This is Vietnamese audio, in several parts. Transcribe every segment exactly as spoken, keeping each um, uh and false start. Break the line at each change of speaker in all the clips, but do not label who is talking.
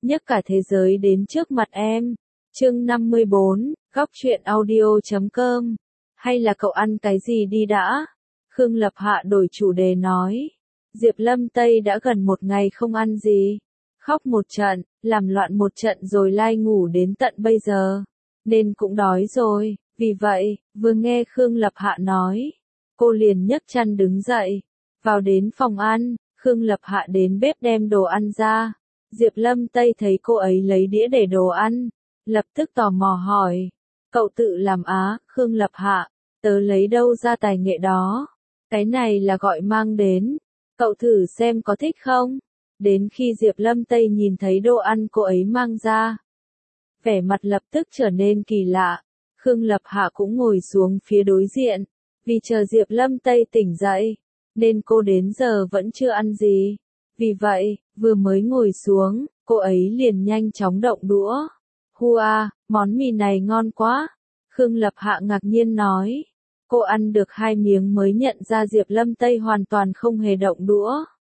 nhấc cả thế giới đến trước mặt em. Chương năm mươi bốn, góc truyện audio chấm com. Hay là cậu ăn cái gì đi đã? Khương Lập Hạ đổi chủ đề nói. Diệp Lâm Tây đã gần một ngày không ăn gì. Khóc một trận, làm loạn một trận rồi lai ngủ đến tận bây giờ. Nên cũng đói rồi, vì vậy, vừa nghe Khương Lập Hạ nói. Cô liền nhấc chăn đứng dậy, vào đến phòng ăn, Khương Lập Hạ đến bếp đem đồ ăn ra. Diệp Lâm Tây thấy cô ấy lấy đĩa để đồ ăn, lập tức tò mò hỏi. Cậu tự làm á? Khương Lập Hạ, tớ lấy đâu ra tài nghệ đó? Cái này là gọi mang đến. Cậu thử xem có thích không? Đến khi Diệp Lâm Tây nhìn thấy đồ ăn cô ấy mang ra, vẻ mặt lập tức trở nên kỳ lạ. Khương Lập Hạ cũng ngồi xuống phía đối diện, vì chờ Diệp Lâm Tây tỉnh dậy, nên cô đến giờ vẫn chưa ăn gì. Vì vậy, vừa mới ngồi xuống, cô ấy liền nhanh chóng động đũa. Hua, món mì này ngon quá. Khương Lập Hạ ngạc nhiên nói. Cô ăn được hai miếng mới nhận ra Diệp Lâm Tây hoàn toàn không hề động đũa.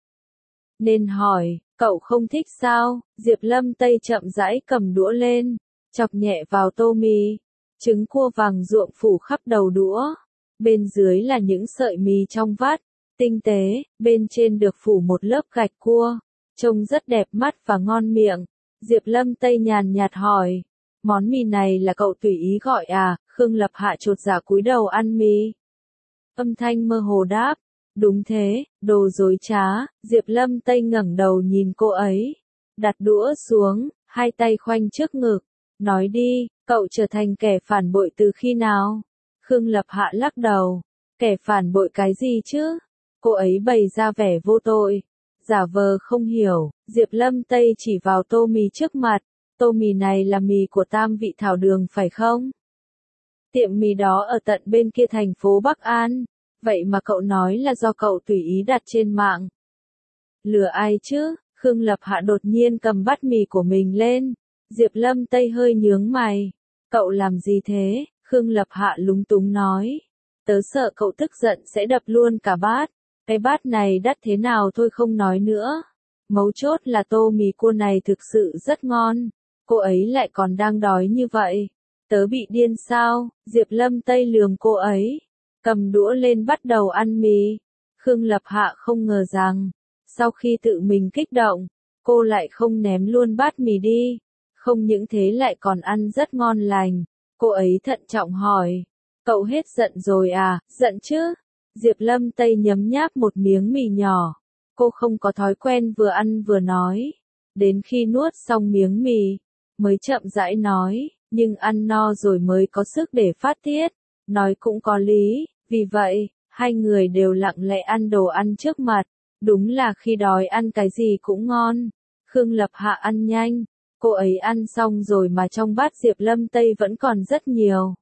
Nên hỏi, cậu không thích sao? Diệp Lâm Tây chậm rãi cầm đũa lên, chọc nhẹ vào tô mì. Trứng cua vàng ruộm phủ khắp đầu đũa. Bên dưới là những sợi mì trong vắt, tinh tế, bên trên được phủ một lớp gạch cua. Trông rất đẹp mắt và ngon miệng. Diệp Lâm Tây nhàn nhạt hỏi, món mì này là cậu tùy ý gọi à? Khương Lập Hạ chột dạ cúi đầu ăn mì. Âm thanh mơ hồ đáp, đúng thế, đồ dối trá. Diệp Lâm Tây ngẩng đầu nhìn cô ấy, đặt đũa xuống, hai tay khoanh trước ngực, nói đi, cậu trở thành kẻ phản bội từ khi nào? Khương Lập Hạ lắc đầu, kẻ phản bội cái gì chứ? Cô ấy bày ra vẻ vô tội, giả vờ không hiểu. Diệp Lâm Tây chỉ vào tô mì trước mặt, tô mì này là mì của Tam Vị Thảo Đường phải không? Tiệm mì đó ở tận bên kia thành phố Bắc An, vậy mà cậu nói là do cậu tùy ý đặt trên mạng. Lừa ai chứ? Khương Lập Hạ đột nhiên cầm bát mì của mình lên. Diệp Lâm Tây hơi nhướng mày. Cậu làm gì thế? Khương Lập Hạ lúng túng nói. Tớ sợ cậu tức giận sẽ đập luôn cả bát. Cái bát này đắt thế nào thôi không nói nữa. Mấu chốt là tô mì cua này thực sự rất ngon. Cô ấy lại còn đang đói như vậy. Tớ bị điên sao? Diệp Lâm Tây lườm cô ấy, cầm đũa lên bắt đầu ăn mì. Khương Lập Hạ không ngờ rằng, sau khi tự mình kích động, cô lại không ném luôn bát mì đi. Không những thế lại còn ăn rất ngon lành. Cô ấy thận trọng hỏi, cậu hết giận rồi à? Giận chứ? Diệp Lâm Tây nhấm nháp một miếng mì nhỏ. Cô không có thói quen vừa ăn vừa nói. Đến khi nuốt xong miếng mì, mới chậm rãi nói, nhưng ăn no rồi mới có sức để phát tiết. Nói cũng có lý, vì vậy, hai người đều lặng lẽ ăn đồ ăn trước mặt. Đúng là khi đói ăn cái gì cũng ngon. Khương Lập Hạ ăn nhanh, cô ấy ăn xong rồi mà trong bát Diệp Lâm Tây vẫn còn rất nhiều.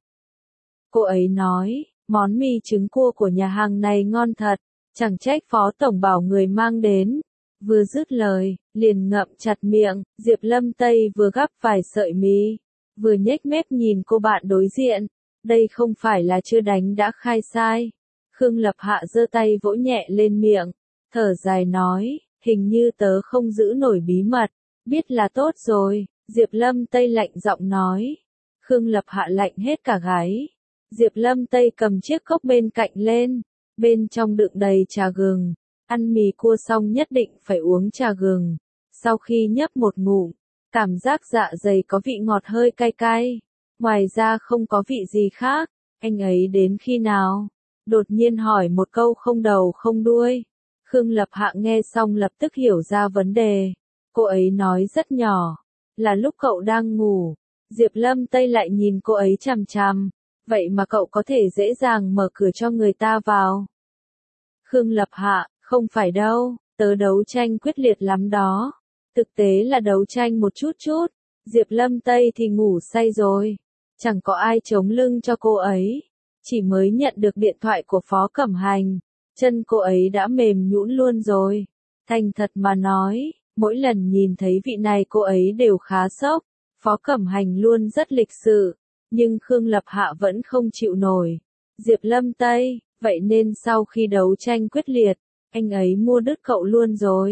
Cô ấy nói, món mì trứng cua của nhà hàng này ngon thật, chẳng trách Phó Tổng bảo người mang đến. Vừa dứt lời, liền ngậm chặt miệng. Diệp Lâm Tây vừa gắp vài sợi mì, vừa nhếch mép nhìn cô bạn đối diện. Đây không phải là chưa đánh đã khai sai. Khương Lập Hạ giơ tay vỗ nhẹ lên miệng, thở dài nói, hình như tớ không giữ nổi bí mật. Biết là tốt rồi. Diệp Lâm Tây lạnh giọng nói. Khương Lập Hạ lạnh hết cả gáy. Diệp Lâm Tây cầm chiếc cốc bên cạnh lên, bên trong đựng đầy trà gừng. Ăn mì cua xong nhất định phải uống trà gừng. Sau khi nhấp một ngụm, cảm giác dạ dày có vị ngọt hơi cay cay. Ngoài ra không có vị gì khác. Anh ấy đến khi nào? Đột nhiên hỏi một câu không đầu không đuôi. Khương Lập Hạ nghe xong lập tức hiểu ra vấn đề. Cô ấy nói rất nhỏ, là lúc cậu đang ngủ. Diệp Lâm Tây lại nhìn cô ấy chằm chằm. Vậy mà cậu có thể dễ dàng mở cửa cho người ta vào. Khương Lập Hạ, không phải đâu, tớ đấu tranh quyết liệt lắm đó. Thực tế là đấu tranh một chút chút. Diệp Lâm Tây thì ngủ say rồi. Chẳng có ai chống lưng cho cô ấy. Chỉ mới nhận được điện thoại của Phó Cẩm Hành, chân cô ấy đã mềm nhũn luôn rồi. Thành thật mà nói, mỗi lần nhìn thấy vị này cô ấy đều khá sốc. Phó Cẩm Hành luôn rất lịch sự, nhưng Khương Lập Hạ vẫn không chịu nổi. Diệp Lâm Tây, vậy nên sau khi đấu tranh quyết liệt, anh ấy mua đứt cậu luôn rồi.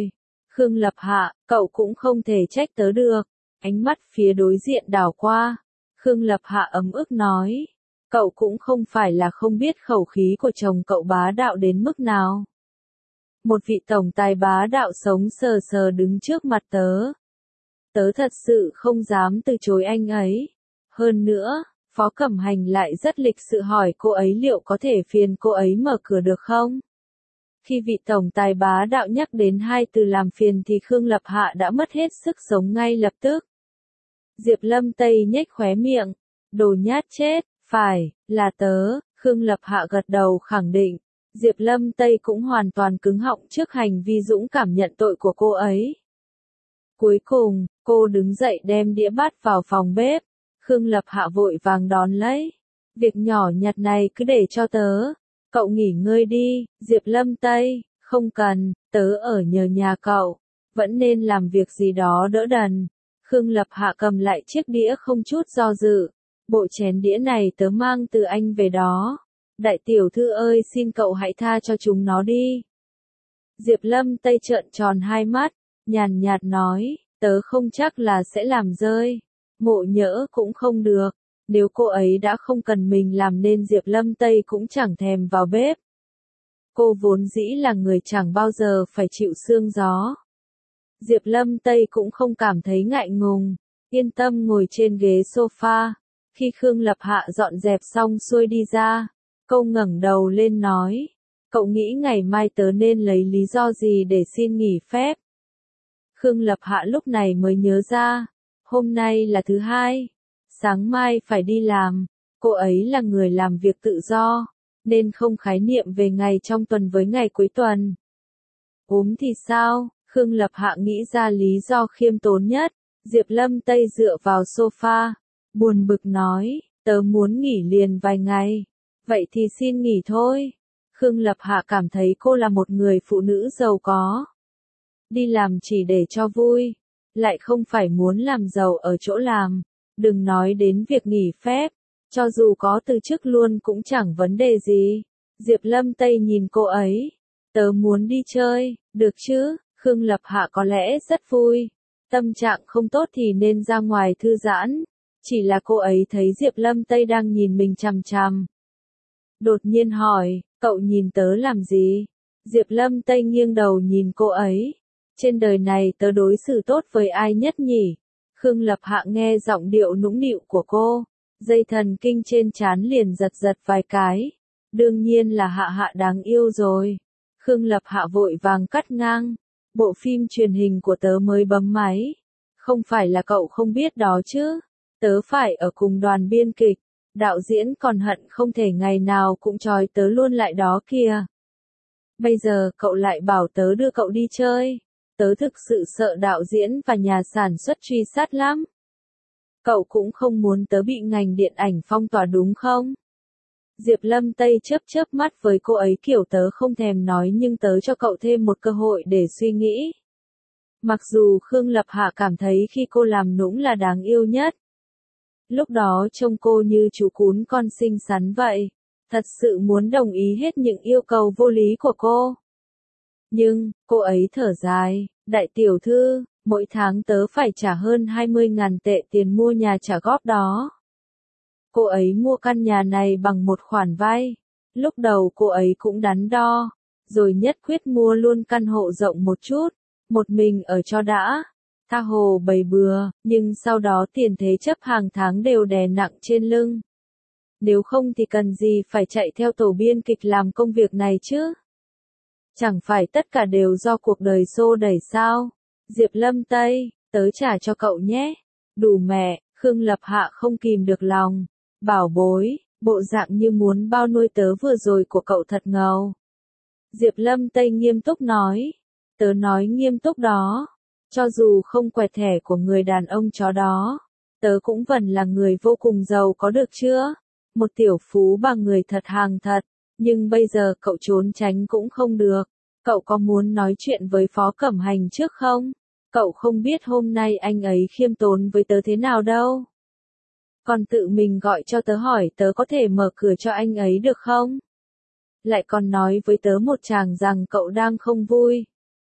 Khương Lập Hạ, cậu cũng không thể trách tớ được. Ánh mắt phía đối diện đảo qua. Khương Lập Hạ ấm ức nói. Cậu cũng không phải là không biết khẩu khí của chồng cậu bá đạo đến mức nào. Một vị tổng tài bá đạo sống sờ sờ đứng trước mặt tớ. Tớ thật sự không dám từ chối anh ấy. Hơn nữa, Phó Cẩm Hành lại rất lịch sự hỏi cô ấy liệu có thể phiền cô ấy mở cửa được không? Khi vị tổng tài bá đạo nhắc đến hai từ làm phiền thì Khương Lập Hạ đã mất hết sức sống ngay lập tức. Diệp Lâm Tây nhếch khóe miệng. Đồ nhát chết, phải, là tớ, Khương Lập Hạ gật đầu khẳng định. Diệp Lâm Tây cũng hoàn toàn cứng họng trước hành vi dũng cảm nhận tội của cô ấy. Cuối cùng, cô đứng dậy đem đĩa bát vào phòng bếp. Khương Lập Hạ vội vàng đón lấy. Việc nhỏ nhặt này cứ để cho tớ. Cậu nghỉ ngơi đi, Diệp Lâm Tây, không cần, tớ ở nhờ nhà cậu. Vẫn nên làm việc gì đó đỡ đần. Khương Lập Hạ cầm lại chiếc đĩa không chút do dự. Bộ chén đĩa này tớ mang từ anh về đó. Đại tiểu thư ơi xin cậu hãy tha cho chúng nó đi. Diệp Lâm Tây trợn tròn hai mắt, nhàn nhạt nói, tớ không chắc là sẽ làm rơi. Mộ Nhỡ cũng không được. Nếu cô ấy đã không cần mình làm nên Diệp Lâm Tây cũng chẳng thèm vào bếp. Cô vốn dĩ là người chẳng bao giờ phải chịu sương gió. Diệp Lâm Tây cũng không cảm thấy ngại ngùng, yên tâm ngồi trên ghế sofa. Khi Khương Lập Hạ dọn dẹp xong xuôi đi ra, cô ngẩng đầu lên nói, cậu nghĩ ngày mai tớ nên lấy lý do gì để xin nghỉ phép? Khương Lập Hạ lúc này mới nhớ ra, hôm nay là thứ hai, sáng mai phải đi làm, cô ấy là người làm việc tự do, nên không khái niệm về ngày trong tuần với ngày cuối tuần. Ốm thì sao? Khương Lập Hạ nghĩ ra lý do khiêm tốn nhất. Diệp Lâm Tây dựa vào sofa, buồn bực nói, tớ muốn nghỉ liền vài ngày. Vậy thì xin nghỉ thôi. Khương Lập Hạ cảm thấy cô là một người phụ nữ giàu có. Đi làm chỉ để cho vui, lại không phải muốn làm giàu ở chỗ làm. Đừng nói đến việc nghỉ phép, cho dù có từ chức luôn cũng chẳng vấn đề gì. Diệp Lâm Tây nhìn cô ấy, tớ muốn đi chơi, được chứ? Khương Lập Hạ có lẽ rất vui. Tâm trạng không tốt thì nên ra ngoài thư giãn. Chỉ là cô ấy thấy Diệp Lâm Tây đang nhìn mình chằm chằm. Đột nhiên hỏi, cậu nhìn tớ làm gì? Diệp Lâm Tây nghiêng đầu nhìn cô ấy. Trên đời này tớ đối xử tốt với ai nhất nhỉ? Khương Lập Hạ nghe giọng điệu nũng nịu của cô. Dây thần kinh trên trán liền giật giật vài cái. Đương nhiên là Hạ Hạ đáng yêu rồi. Khương Lập Hạ vội vàng cắt ngang. Bộ phim truyền hình của tớ mới bấm máy. Không phải là cậu không biết đó chứ. Tớ phải ở cùng đoàn biên kịch. Đạo diễn còn hận không thể ngày nào cũng trói tớ luôn lại đó kìa. Bây giờ cậu lại bảo tớ đưa cậu đi chơi. Tớ thực sự sợ đạo diễn và nhà sản xuất truy sát lắm. Cậu cũng không muốn tớ bị ngành điện ảnh phong tỏa đúng không? Diệp Lâm Tây chớp chớp mắt với cô ấy kiểu tớ không thèm nói nhưng tớ cho cậu thêm một cơ hội để suy nghĩ. Mặc dù Khương Lập Hạ cảm thấy khi cô làm nũng là đáng yêu nhất. Lúc đó trông cô như chú cún con xinh xắn vậy. Thật sự muốn đồng ý hết những yêu cầu vô lý của cô. Nhưng, cô ấy thở dài, đại tiểu thư, mỗi tháng tớ phải trả hơn hai mươi ngàn tệ tiền mua nhà trả góp đó. Cô ấy mua căn nhà này bằng một khoản vay. Lúc đầu cô ấy cũng đắn đo, rồi nhất quyết mua luôn căn hộ rộng một chút, một mình ở cho đã. Tha hồ bày bừa, nhưng sau đó tiền thế chấp hàng tháng đều đè nặng trên lưng. Nếu không thì cần gì phải chạy theo tổ biên kịch làm công việc này chứ? Chẳng phải tất cả đều do cuộc đời xô đẩy sao? Diệp Lâm Tây, tớ trả cho cậu nhé. Đủ mẹ, Khương Lập Hạ không kìm được lòng. Bảo bối, bộ dạng như muốn bao nuôi tớ vừa rồi của cậu thật ngầu. Diệp Lâm Tây nghiêm túc nói. Tớ nói nghiêm túc đó. Cho dù không quẹt thẻ của người đàn ông chó đó, tớ cũng vẫn là người vô cùng giàu có được chưa? Một tiểu phú bà người thật hàng thật. Nhưng bây giờ cậu trốn tránh cũng không được. Cậu có muốn nói chuyện với Phó Cẩm Hành trước không? Cậu không biết hôm nay anh ấy khiêm tốn với tớ thế nào đâu. Còn tự mình gọi cho tớ hỏi tớ có thể mở cửa cho anh ấy được không? Lại còn nói với tớ một chàng rằng cậu đang không vui.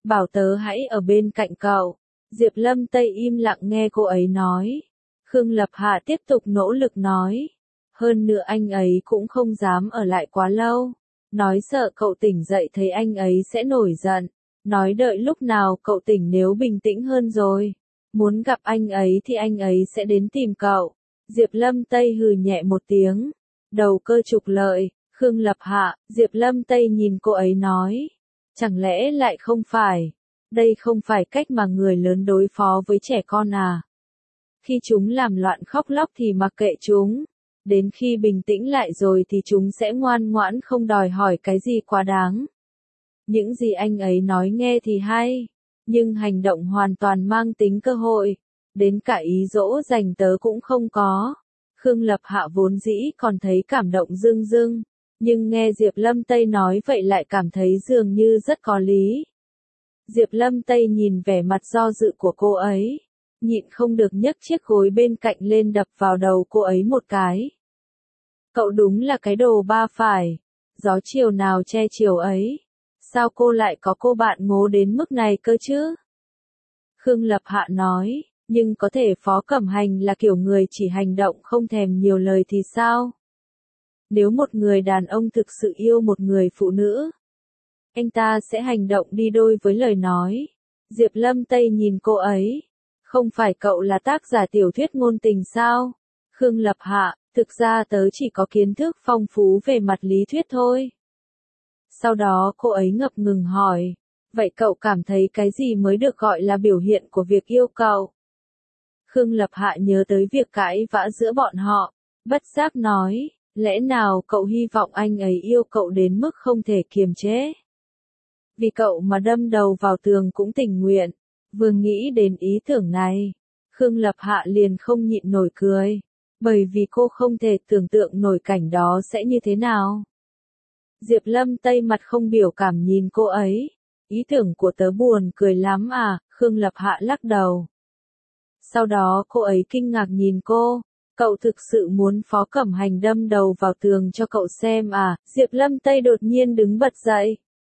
bảo tớ hãy ở bên cạnh cậu. Diệp Lâm Tây im lặng nghe cô ấy nói. Khương Lập Hạ tiếp tục nỗ lực nói. Hơn nữa anh ấy cũng không dám ở lại quá lâu. Nói sợ cậu tỉnh dậy thấy anh ấy sẽ nổi giận. Nói đợi lúc nào cậu tỉnh nếu bình tĩnh hơn rồi. Muốn gặp anh ấy thì anh ấy sẽ đến tìm cậu. Diệp Lâm Tây hừ nhẹ một tiếng. Đầu cơ trục lợi, Khương Lập Hạ, Diệp Lâm Tây nhìn cô ấy nói. Chẳng lẽ lại không phải? Đây không phải cách mà người lớn đối phó với trẻ con à? Khi chúng làm loạn khóc lóc thì mặc kệ chúng. Đến khi bình tĩnh lại rồi thì chúng sẽ ngoan ngoãn không đòi hỏi cái gì quá đáng. Những gì anh ấy nói nghe thì hay, nhưng hành động hoàn toàn mang tính cơ hội. Đến cả ý dỗ dành tớ cũng không có. Khương Lập Hạ vốn dĩ còn thấy cảm động rưng rưng, nhưng nghe Diệp Lâm Tây nói vậy lại cảm thấy dường như rất có lý. Diệp Lâm Tây nhìn vẻ mặt do dự của cô ấy, nhịn không được nhấc chiếc gối bên cạnh lên đập vào đầu cô ấy một cái. Cậu đúng là cái đồ ba phải, gió chiều nào che chiều ấy. Sao cô lại có cô bạn ngố đến mức này cơ chứ? Khương Lập Hạ nói, nhưng có thể Phó Cẩm Hành là kiểu người chỉ hành động không thèm nhiều lời thì sao? Nếu một người đàn ông thực sự yêu một người phụ nữ, anh ta sẽ hành động đi đôi với lời nói. Diệp Lâm Tây nhìn cô ấy. Không phải cậu là tác giả tiểu thuyết ngôn tình sao? Khương Lập Hạ, thực ra tớ chỉ có kiến thức phong phú về mặt lý thuyết thôi. Sau đó cô ấy ngập ngừng hỏi. Vậy cậu cảm thấy cái gì mới được gọi là biểu hiện của việc yêu cậu? Khương Lập Hạ nhớ tới việc cãi vã giữa bọn họ. Bất giác nói, lẽ nào cậu hy vọng anh ấy yêu cậu đến mức không thể kiềm chế? Vì cậu mà đâm đầu vào tường cũng tình nguyện. Vừa nghĩ đến ý tưởng này, Khương Lập Hạ liền không nhịn nổi cười. Bởi vì cô không thể tưởng tượng nổi cảnh đó sẽ như thế nào. Diệp Lâm Tây mặt không biểu cảm nhìn cô ấy. Ý tưởng của tớ buồn cười lắm à, Khương Lập Hạ lắc đầu. Sau đó cô ấy kinh ngạc nhìn cô. Cậu thực sự muốn Phó Cẩm Hành đâm đầu vào tường cho cậu xem à? Diệp Lâm Tây đột nhiên đứng bật dậy.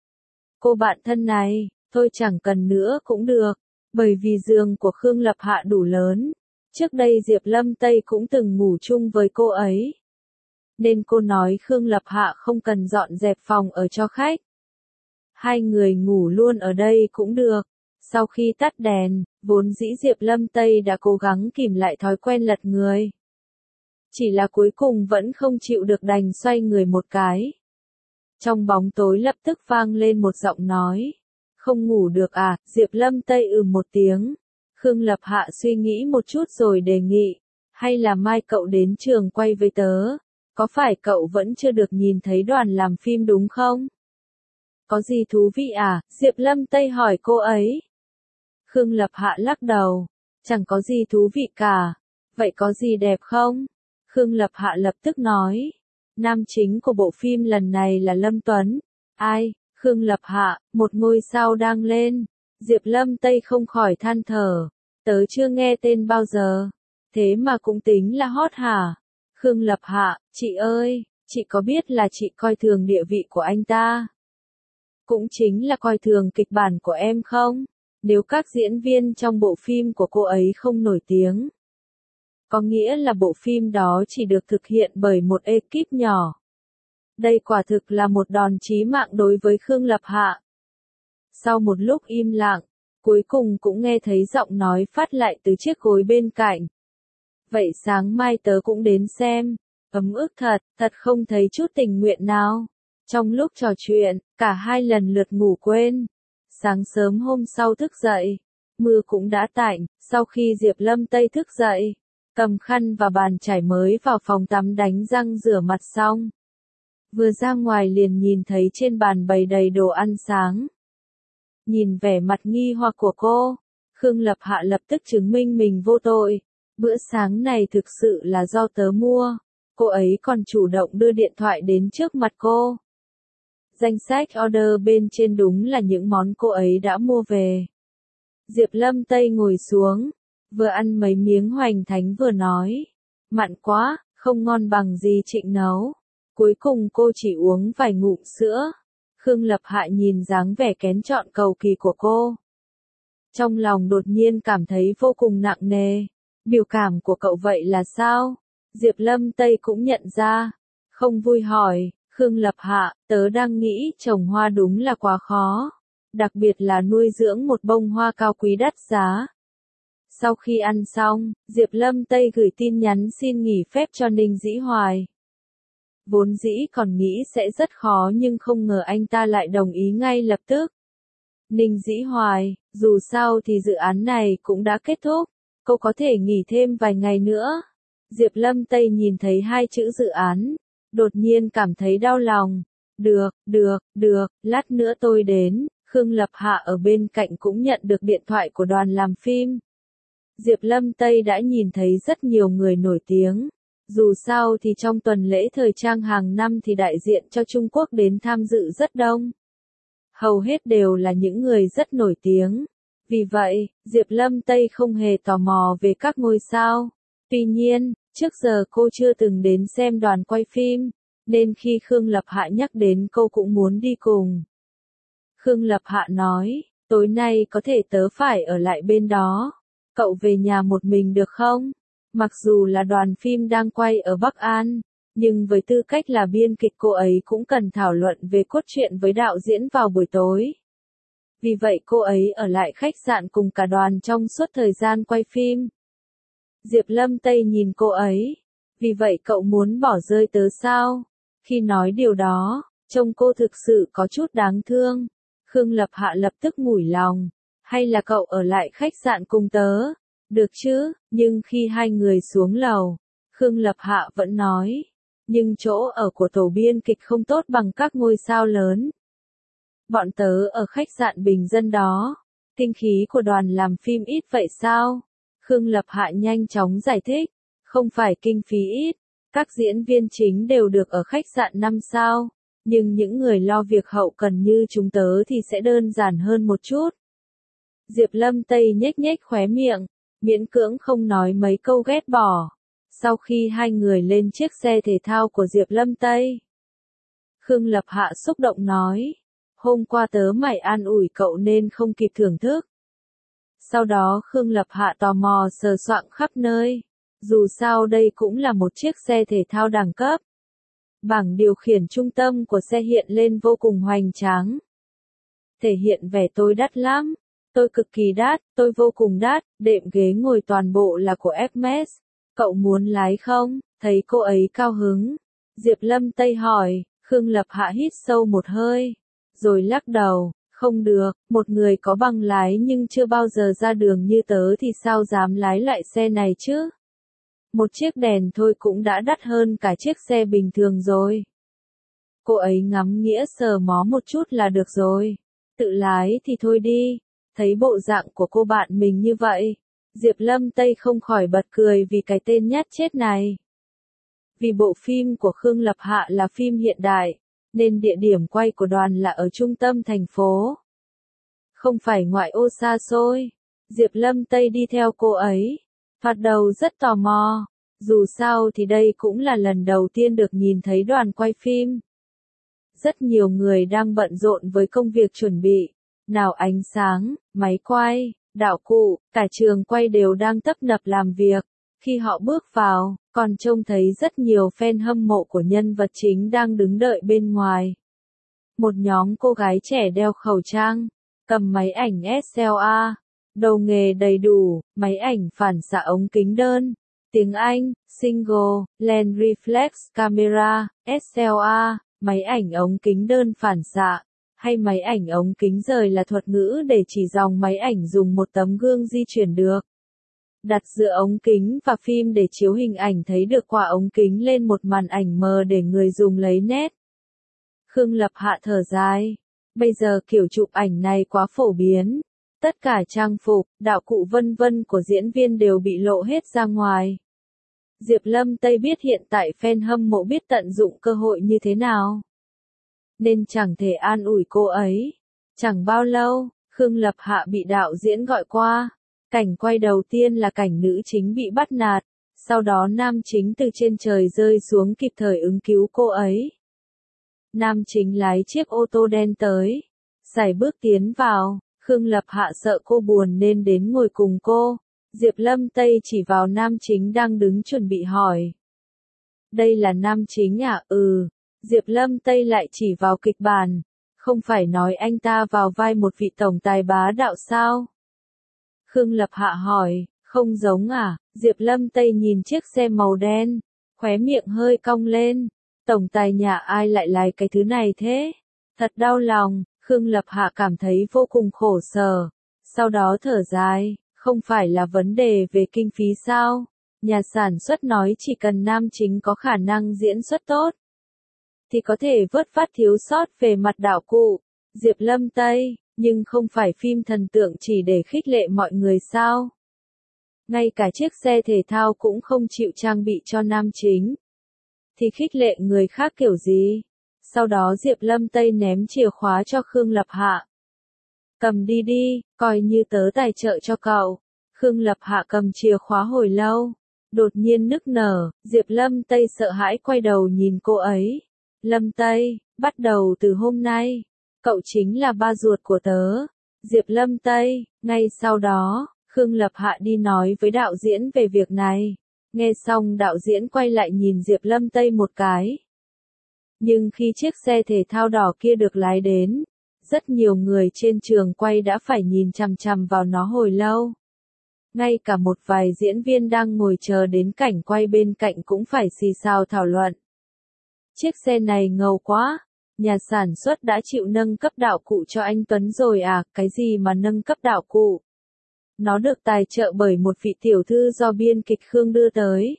Cô bạn thân này, thôi chẳng cần nữa cũng được. Bởi vì giường của Khương Lập Hạ đủ lớn. Trước đây Diệp Lâm Tây cũng từng ngủ chung với cô ấy. Nên cô nói Khương Lập Hạ không cần dọn dẹp phòng ở cho khách. Hai người ngủ luôn ở đây cũng được. Sau khi tắt đèn, vốn dĩ Diệp Lâm Tây đã cố gắng kìm lại thói quen lật người. Chỉ là cuối cùng vẫn không chịu được đành xoay người một cái. Trong bóng tối lập tức vang lên một giọng nói. Không ngủ được à? Diệp Lâm Tây ừ một tiếng. Khương Lập Hạ suy nghĩ một chút rồi đề nghị. Hay là mai cậu đến trường quay với tớ? Có phải cậu vẫn chưa được nhìn thấy đoàn làm phim đúng không? Có gì thú vị à? Diệp Lâm Tây hỏi cô ấy. Khương Lập Hạ lắc đầu. Chẳng có gì thú vị cả. Vậy có gì đẹp không? Khương Lập Hạ lập tức nói. Nam chính của bộ phim lần này là Lâm Tuấn. Ai? Khương Lập Hạ, một ngôi sao đang lên. Diệp Lâm Tây không khỏi than thở. Tớ chưa nghe tên bao giờ. Thế mà cũng tính là hot hả? Khương Lập Hạ, chị ơi, chị có biết là chị coi thường địa vị của anh ta? Cũng chính là coi thường kịch bản của em không? Nếu các diễn viên trong bộ phim của cô ấy không nổi tiếng, có nghĩa là bộ phim đó chỉ được thực hiện bởi một ekip nhỏ. Đây quả thực là một đòn chí mạng đối với Khương Lập Hạ. Sau một lúc im lặng, cuối cùng cũng nghe thấy giọng nói phát lại từ chiếc gối bên cạnh. Vậy sáng mai tớ cũng đến xem. Ấm ức thật, thật không thấy chút tình nguyện nào. Trong lúc trò chuyện, cả hai lần lượt ngủ quên. Sáng sớm hôm sau thức dậy, mưa cũng đã tạnh. Sau khi Diệp Lâm Tây thức dậy, cầm khăn và bàn chải mới vào phòng tắm đánh răng rửa mặt xong. Vừa ra ngoài liền nhìn thấy trên bàn bày đầy đồ ăn sáng. Nhìn vẻ mặt nghi hoặc của cô, Khương Lập Hạ lập tức chứng minh mình vô tội. Bữa sáng này thực sự là do tớ mua. Cô ấy còn chủ động đưa điện thoại đến trước mặt cô. Danh sách order bên trên đúng là những món cô ấy đã mua về. Diệp Lâm Tây ngồi xuống, vừa ăn mấy miếng hoành thánh vừa nói. Mặn quá, không ngon bằng gì Trịnh nấu. Cuối cùng cô chỉ uống vài ngụm sữa. Khương Lập Hạ nhìn dáng vẻ kén chọn cầu kỳ của cô. Trong lòng đột nhiên cảm thấy vô cùng nặng nề. Biểu cảm của cậu vậy là sao? Diệp Lâm Tây cũng nhận ra. Không vui hỏi, Khương Lập Hạ, tớ đang nghĩ trồng hoa đúng là quá khó. Đặc biệt là nuôi dưỡng một bông hoa cao quý đắt giá. Sau khi ăn xong, Diệp Lâm Tây gửi tin nhắn xin nghỉ phép cho Ninh Dĩ Hoài. Vốn dĩ còn nghĩ sẽ rất khó nhưng không ngờ anh ta lại đồng ý ngay lập tức. Ninh Dĩ Hoài, dù sao thì dự án này cũng đã kết thúc, cô có thể nghỉ thêm vài ngày nữa. Diệp Lâm Tây nhìn thấy hai chữ dự án, đột nhiên cảm thấy đau lòng. Được, được, được, lát nữa tôi đến. Khương Lập Hạ ở bên cạnh cũng nhận được điện thoại của đoàn làm phim. Diệp Lâm Tây đã nhìn thấy rất nhiều người nổi tiếng. Dù sao thì trong tuần lễ thời trang hàng năm thì đại diện cho Trung Quốc đến tham dự rất đông. Hầu hết đều là những người rất nổi tiếng. Vì vậy, Diệp Lâm Tây không hề tò mò về các ngôi sao. Tuy nhiên, trước giờ cô chưa từng đến xem đoàn quay phim, nên khi Khương Lập Hạ nhắc đến cô cũng muốn đi cùng. Khương Lập Hạ nói, tối nay có thể tớ phải ở lại bên đó. Cậu về nhà một mình được không? Mặc dù là đoàn phim đang quay ở Bắc An, nhưng với tư cách là biên kịch cô ấy cũng cần thảo luận về cốt truyện với đạo diễn vào buổi tối. Vì vậy cô ấy ở lại khách sạn cùng cả đoàn trong suốt thời gian quay phim. Diệp Lâm Tây nhìn cô ấy. Vì vậy cậu muốn bỏ rơi tớ sao? Khi nói điều đó, trông cô thực sự có chút đáng thương. Khương Lập Hạ lập tức mủi lòng. Hay là cậu ở lại khách sạn cùng tớ? Được chứ, nhưng khi hai người xuống lầu, Khương Lập Hạ vẫn nói. Nhưng chỗ ở của tổ biên kịch không tốt bằng các ngôi sao lớn. Bọn tớ ở khách sạn bình dân đó. Kinh khí của đoàn làm phim ít vậy sao? Khương Lập Hạ nhanh chóng giải thích. Không phải kinh phí ít. Các diễn viên chính đều được ở khách sạn năm sao. Nhưng những người lo việc hậu cần như chúng tớ thì sẽ đơn giản hơn một chút. Diệp Lâm Tây nhếch nhếch khóe miệng, miễn cưỡng không nói mấy câu ghét bỏ. Sau khi hai người lên chiếc xe thể thao của Diệp Lâm Tây, Khương Lập Hạ xúc động nói, hôm qua tớ mải an ủi cậu nên không kịp thưởng thức. Sau đó Khương Lập Hạ tò mò sờ soạng khắp nơi, dù sao đây cũng là một chiếc xe thể thao đẳng cấp. Bảng điều khiển trung tâm của xe hiện lên vô cùng hoành tráng. Thể hiện vẻ tôi đắt lắm. Tôi cực kỳ đắt, tôi vô cùng đắt, đệm ghế ngồi toàn bộ là của Hermes. Cậu muốn lái không? Thấy cô ấy cao hứng. Diệp Lâm Tây hỏi, Khương Lập Hạ hít sâu một hơi. Rồi lắc đầu, không được, một người có bằng lái nhưng chưa bao giờ ra đường như tớ thì sao dám lái lại xe này chứ? Một chiếc đèn thôi cũng đã đắt hơn cả chiếc xe bình thường rồi. Cô ấy ngắm nghĩa sờ mó một chút là được rồi. Tự lái thì thôi đi. Thấy bộ dạng của cô bạn mình như vậy, Diệp Lâm Tây không khỏi bật cười vì cái tên nhát chết này. Vì bộ phim của Khương Lập Hạ là phim hiện đại, nên địa điểm quay của đoàn là ở trung tâm thành phố. Không phải ngoại ô xa xôi. Diệp Lâm Tây đi theo cô ấy. Thoạt đầu rất tò mò. Dù sao thì đây cũng là lần đầu tiên được nhìn thấy đoàn quay phim. Rất nhiều người đang bận rộn với công việc chuẩn bị. Nào ánh sáng, máy quay, đạo cụ, cả trường quay đều đang tấp nập làm việc. Khi họ bước vào, còn trông thấy rất nhiều fan hâm mộ của nhân vật chính đang đứng đợi bên ngoài. Một nhóm cô gái trẻ đeo khẩu trang, cầm máy ảnh ét lờ a, đầu nghề đầy đủ, máy ảnh phản xạ ống kính đơn, tiếng Anh, single, lens reflex camera, ét lờ a, máy ảnh ống kính đơn phản xạ. Hay máy ảnh ống kính rời là thuật ngữ để chỉ dòng máy ảnh dùng một tấm gương di chuyển được. Đặt giữa ống kính và phim để chiếu hình ảnh thấy được qua ống kính lên một màn ảnh mờ để người dùng lấy nét. Khương Lập Hạ thở dài. Bây giờ kiểu chụp ảnh này quá phổ biến. Tất cả trang phục, đạo cụ vân vân của diễn viên đều bị lộ hết ra ngoài. Diệp Lâm Tây biết hiện tại fan hâm mộ biết tận dụng cơ hội như thế nào. Nên chẳng thể an ủi cô ấy. Chẳng bao lâu, Khương Lập Hạ bị đạo diễn gọi qua. Cảnh quay đầu tiên là cảnh nữ chính bị bắt nạt, sau đó nam chính từ trên trời rơi xuống kịp thời ứng cứu cô ấy. Nam chính lái chiếc ô tô đen tới. Sải bước tiến vào, Khương Lập Hạ sợ cô buồn nên đến ngồi cùng cô. Diệp Lâm Tây chỉ vào nam chính đang đứng chuẩn bị hỏi. Đây là nam chính à? Ừ. Diệp Lâm Tây lại chỉ vào kịch bản. Không phải nói anh ta vào vai một vị tổng tài bá đạo sao? Khương Lập Hạ hỏi, không giống à? Diệp Lâm Tây nhìn chiếc xe màu đen, khóe miệng hơi cong lên. Tổng tài nhà ai lại lái cái thứ này thế? Thật đau lòng, Khương Lập Hạ cảm thấy vô cùng khổ sở. Sau đó thở dài, không phải là vấn đề về kinh phí sao? Nhà sản xuất nói chỉ cần nam chính có khả năng diễn xuất tốt, thì có thể vớt vát thiếu sót về mặt đạo cụ. Diệp Lâm Tây, nhưng không phải phim thần tượng chỉ để khích lệ mọi người sao? Ngay cả chiếc xe thể thao cũng không chịu trang bị cho nam chính. Thì khích lệ người khác kiểu gì? Sau đó Diệp Lâm Tây ném chìa khóa cho Khương Lập Hạ. Cầm đi đi, coi như tớ tài trợ cho cậu. Khương Lập Hạ cầm chìa khóa hồi lâu. Đột nhiên nức nở, Diệp Lâm Tây sợ hãi quay đầu nhìn cô ấy. Lâm Tây, bắt đầu từ hôm nay, cậu chính là ba ruột của tớ. Diệp Lâm Tây, ngay sau đó, Khương Lập Hạ đi nói với đạo diễn về việc này. Nghe xong đạo diễn quay lại nhìn Diệp Lâm Tây một cái. Nhưng khi chiếc xe thể thao đỏ kia được lái đến, rất nhiều người trên trường quay đã phải nhìn chằm chằm vào nó hồi lâu. Ngay cả một vài diễn viên đang ngồi chờ đến cảnh quay bên cạnh cũng phải xì xào thảo luận. Chiếc xe này ngầu quá, nhà sản xuất đã chịu nâng cấp đạo cụ cho anh Tuấn rồi à? Cái gì mà nâng cấp đạo cụ? Nó được tài trợ bởi một vị tiểu thư do biên kịch Khương đưa tới.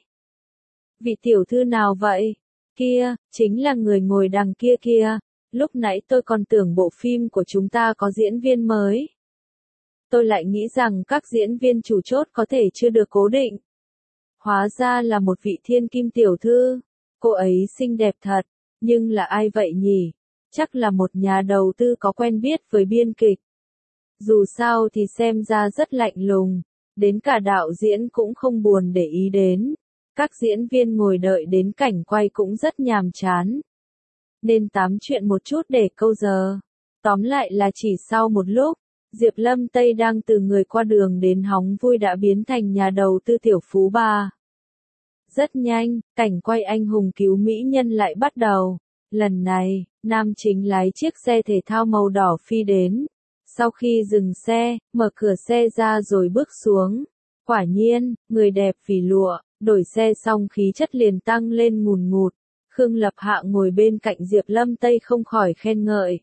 Vị tiểu thư nào vậy? Kia, chính là người ngồi đằng kia kia. Lúc nãy tôi còn tưởng bộ phim của chúng ta có diễn viên mới. Tôi lại nghĩ rằng các diễn viên chủ chốt có thể chưa được cố định. Hóa ra là một vị thiên kim tiểu thư. Cô ấy xinh đẹp thật, nhưng là ai vậy nhỉ? Chắc là một nhà đầu tư có quen biết với biên kịch. Dù sao thì xem ra rất lạnh lùng, đến cả đạo diễn cũng không buồn để ý đến. Các diễn viên ngồi đợi đến cảnh quay cũng rất nhàm chán. Nên tám chuyện một chút để câu giờ. Tóm lại là chỉ sau một lúc, Diệp Lâm Tây đang từ người qua đường đến hóng vui đã biến thành nhà đầu tư tiểu phú bà. Rất nhanh, cảnh quay anh hùng cứu mỹ nhân lại bắt đầu. Lần này, nam chính lái chiếc xe thể thao màu đỏ phi đến. Sau khi dừng xe, mở cửa xe ra rồi bước xuống. Quả nhiên, người đẹp vì lụa, đổi xe xong khí chất liền tăng lên ngùn ngụt. Khương Lập Hạ ngồi bên cạnh Diệp Lâm Tây không khỏi khen ngợi.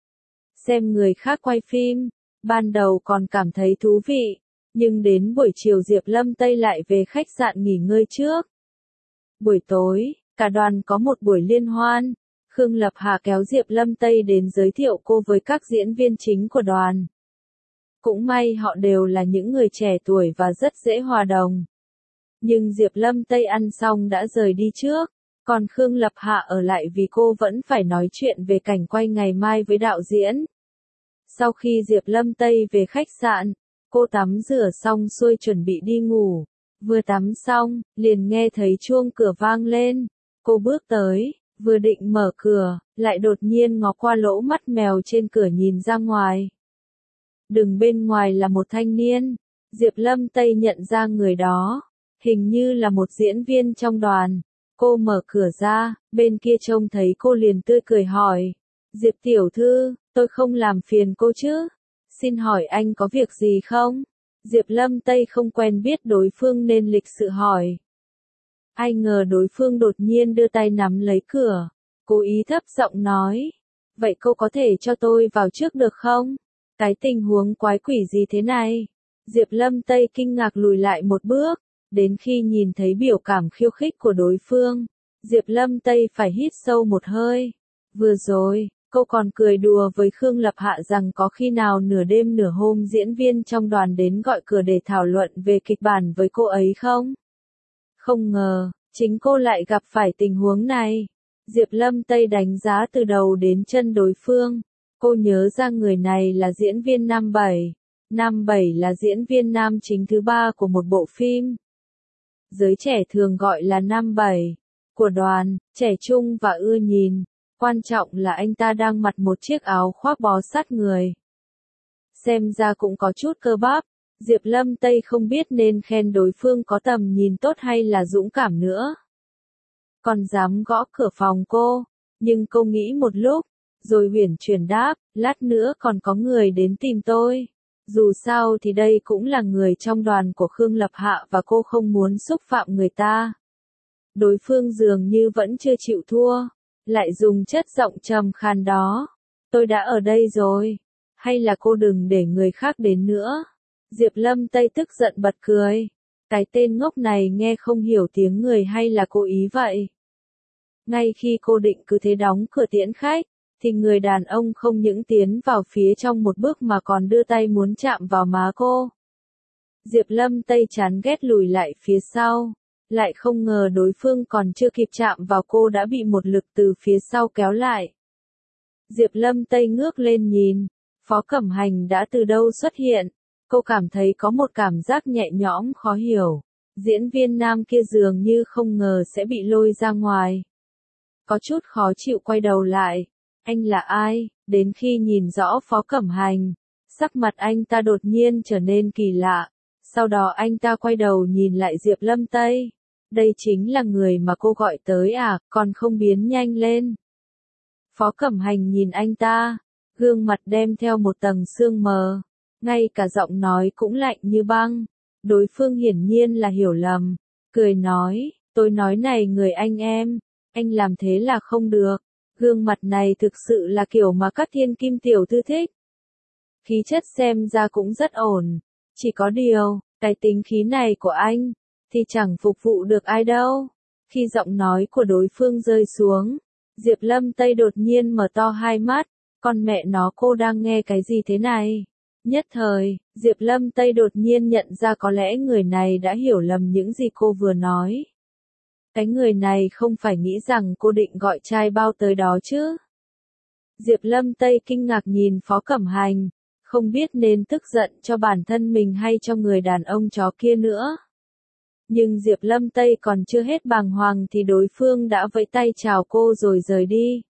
Xem người khác quay phim, ban đầu còn cảm thấy thú vị, nhưng đến buổi chiều Diệp Lâm Tây lại về khách sạn nghỉ ngơi trước. Buổi tối, cả đoàn có một buổi liên hoan. Khương Lập Hạ kéo Diệp Lâm Tây đến giới thiệu cô với các diễn viên chính của đoàn. Cũng may họ đều là những người trẻ tuổi và rất dễ hòa đồng. Nhưng Diệp Lâm Tây ăn xong đã rời đi trước, còn Khương Lập Hạ ở lại vì cô vẫn phải nói chuyện về cảnh quay ngày mai với đạo diễn. Sau khi Diệp Lâm Tây về khách sạn, cô tắm rửa xong xuôi chuẩn bị đi ngủ. Vừa tắm xong, liền nghe thấy chuông cửa vang lên. Cô bước tới, vừa định mở cửa, lại đột nhiên ngó qua lỗ mắt mèo trên cửa nhìn ra ngoài. Đừng bên ngoài là một thanh niên. Diệp Lâm Tây nhận ra người đó, hình như là một diễn viên trong đoàn. Cô mở cửa ra, bên kia trông thấy cô liền tươi cười hỏi. Diệp tiểu thư, tôi không làm phiền cô chứ? Xin hỏi anh có việc gì không? Diệp Lâm Tây không quen biết đối phương nên lịch sự hỏi. Ai ngờ đối phương đột nhiên đưa tay nắm lấy cửa, cố ý thấp giọng nói. Vậy cô có thể cho tôi vào trước được không? Cái tình huống quái quỷ gì thế này? Diệp Lâm Tây kinh ngạc lùi lại một bước, đến khi nhìn thấy biểu cảm khiêu khích của đối phương, Diệp Lâm Tây phải hít sâu một hơi. Vừa rồi, cô còn cười đùa với Khương Lập Hạ rằng có khi nào nửa đêm nửa hôm diễn viên trong đoàn đến gọi cửa để thảo luận về kịch bản với cô ấy không? Không ngờ, chính cô lại gặp phải tình huống này. Diệp Lâm Tây đánh giá từ đầu đến chân đối phương. Cô nhớ ra người này là diễn viên Nam Bảy. Nam Bảy là diễn viên nam chính thứ ba của một bộ phim. Giới trẻ thường gọi là Nam Bảy. Của đoàn, trẻ trung và ưa nhìn. Quan trọng là anh ta đang mặc một chiếc áo khoác bó sát người. Xem ra cũng có chút cơ bắp. Diệp Lâm Tây không biết nên khen đối phương có tầm nhìn tốt hay là dũng cảm nữa. Còn dám gõ cửa phòng cô, nhưng cô nghĩ một lúc, rồi uyển chuyển đáp, lát nữa còn có người đến tìm tôi. Dù sao thì đây cũng là người trong đoàn của Khương Lập Hạ và cô không muốn xúc phạm người ta. Đối phương dường như vẫn chưa chịu thua, lại dùng chất giọng trầm khàn đó. Tôi đã ở đây rồi, hay là cô đừng để người khác đến nữa. Diệp Lâm Tây tức giận bật cười. Cái tên ngốc này nghe không hiểu tiếng người hay là cố ý vậy. Ngay khi cô định cứ thế đóng cửa tiễn khách, thì người đàn ông không những tiến vào phía trong một bước mà còn đưa tay muốn chạm vào má cô. Diệp Lâm Tây chán ghét lùi lại phía sau, lại không ngờ đối phương còn chưa kịp chạm vào cô đã bị một lực từ phía sau kéo lại. Diệp Lâm Tây ngước lên nhìn, Phó Cẩm Hành đã từ đâu xuất hiện, cô cảm thấy có một cảm giác nhẹ nhõm khó hiểu. Diễn viên nam kia dường như không ngờ sẽ bị lôi ra ngoài. Có chút khó chịu quay đầu lại. Anh là ai? Đến khi nhìn rõ Phó Cẩm Hành, sắc mặt anh ta đột nhiên trở nên kỳ lạ. Sau đó anh ta quay đầu nhìn lại Diệp Lâm Tây. Đây chính là người mà cô gọi tới à, còn không biến nhanh lên. Phó Cẩm Hành nhìn anh ta, gương mặt đem theo một tầng sương mờ, ngay cả giọng nói cũng lạnh như băng. Đối phương hiển nhiên là hiểu lầm, cười nói, tôi nói này người anh em, anh làm thế là không được. Gương mặt này thực sự là kiểu mà các thiên kim tiểu thư thích. Khí chất xem ra cũng rất ổn, chỉ có điều, cái tính khí này của anh, thì chẳng phục vụ được ai đâu. Khi giọng nói của đối phương rơi xuống, Diệp Lâm Tây đột nhiên mở to hai mắt, con mẹ nó cô đang nghe cái gì thế này? Nhất thời, Diệp Lâm Tây đột nhiên nhận ra có lẽ người này đã hiểu lầm những gì cô vừa nói. Cái người này không phải nghĩ rằng cô định gọi trai bao tới đó chứ? Diệp Lâm Tây kinh ngạc nhìn Phó Cẩm Hành, không biết nên tức giận cho bản thân mình hay cho người đàn ông chó kia nữa. Nhưng Diệp Lâm Tây còn chưa hết bàng hoàng thì đối phương đã vẫy tay chào cô rồi rời đi.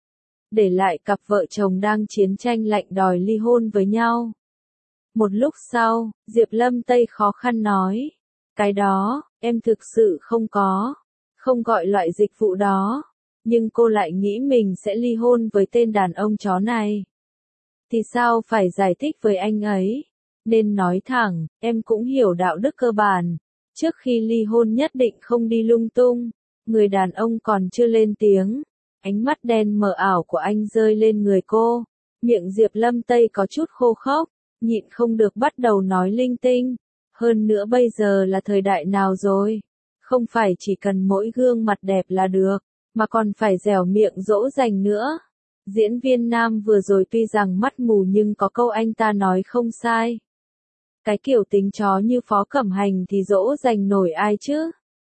Để lại cặp vợ chồng đang chiến tranh lạnh đòi ly hôn với nhau. Một lúc sau, Diệp Lâm Tây khó khăn nói, cái đó, em thực sự không có, không gọi loại dịch vụ đó, nhưng cô lại nghĩ mình sẽ ly hôn với tên đàn ông chó này. Thì sao phải giải thích với anh ấy, nên nói thẳng, em cũng hiểu đạo đức cơ bản, trước khi ly hôn nhất định không đi lung tung. Người đàn ông còn chưa lên tiếng, ánh mắt đen mờ ảo của anh rơi lên người cô, miệng Diệp Lâm Tây có chút khô khốc, nhịn không được bắt đầu nói linh tinh. Hơn nữa bây giờ là thời đại nào rồi? Không phải chỉ cần mỗi gương mặt đẹp là được, mà còn phải dẻo miệng dỗ dành nữa. Diễn viên nam vừa rồi tuy rằng mắt mù nhưng có câu anh ta nói không sai. Cái kiểu tính chó như Phó Cẩm Hành thì dỗ dành nổi ai chứ?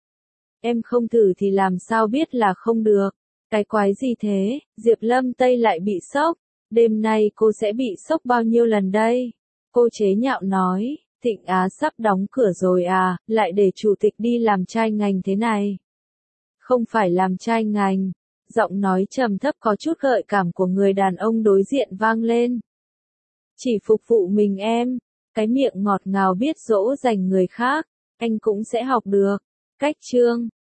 Em không thử thì làm sao biết là không được. Cái quái gì thế? Diệp Lâm Tây lại bị sốc. Đêm nay cô sẽ bị sốc bao nhiêu lần đây? Cô chế nhạo nói, Thịnh Á sắp đóng cửa rồi à, lại để chủ tịch đi làm trai ngành thế này. Không phải làm trai ngành. Giọng nói trầm thấp có chút gợi cảm của người đàn ông đối diện vang lên. Chỉ phục vụ mình em, cái miệng ngọt ngào biết dỗ dành người khác, anh cũng sẽ học được. Cách chương